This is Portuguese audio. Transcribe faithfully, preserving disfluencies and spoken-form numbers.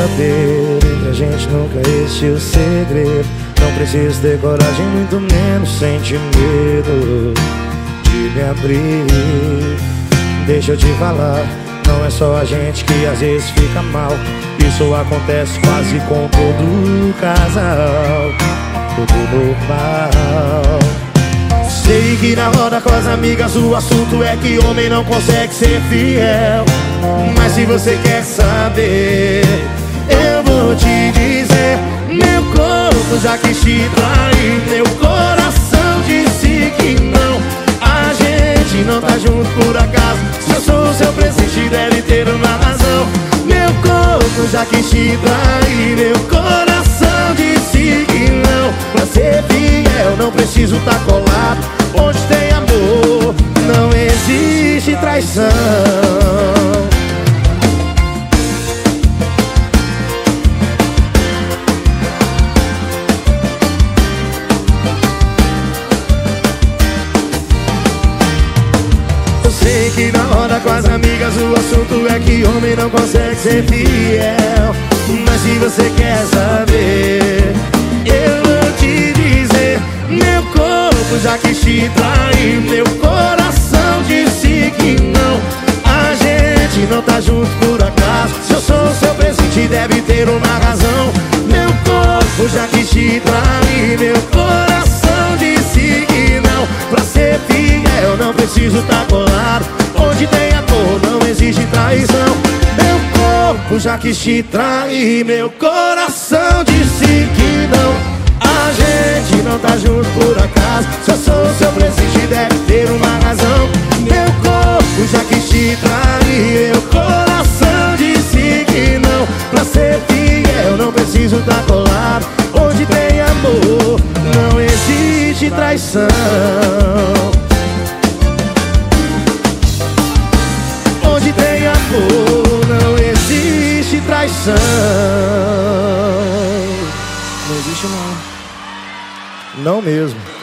saber, entre a gente nunca existiu segredo. Não preciso ter coragem, muito menos sentir medo de me abrir. Deixa eu te falar, não é só a gente que às vezes fica mal. Isso acontece quase com todo casal, tudo normal. Sei que na roda com as amigas o assunto é que homem não consegue ser fiel. Mas se você quer saber, eu vou te dizer. Meu corpo já quis te trair, meu coração disse que não. A gente não tá junto por acaso. Se eu sou o seu presente, deve ter uma razão. Meu corpo já quis te trair, meu coração disse que não. Pra ser fiel não preciso tá colado. Onde tem amor não existe traição. Sei que na roda com as amigas o assunto é que homem não consegue ser fiel. Mas se você quer saber, eu vou te dizer. Meu corpo já quis te trair, meu coração disse que não. A gente não tá junto por acaso. Se eu sou o seu presente, deve ter uma razão. Meu corpo já quis te trair, meu coração disse que não. Pra ser fiel não preciso tá colado. Onde tem amor não existe traição. Meu corpo já quis te trair, meu coração disse que não. A gente não tá junto por acaso. Se eu sou o seu presente, deve ter uma razão. Meu corpo já quis te trair, meu coração disse que não. Pra ser fiel não preciso tá colado. Onde tem amor não existe traição. Onde tem amor não existe traição. Não existe não. Não mesmo.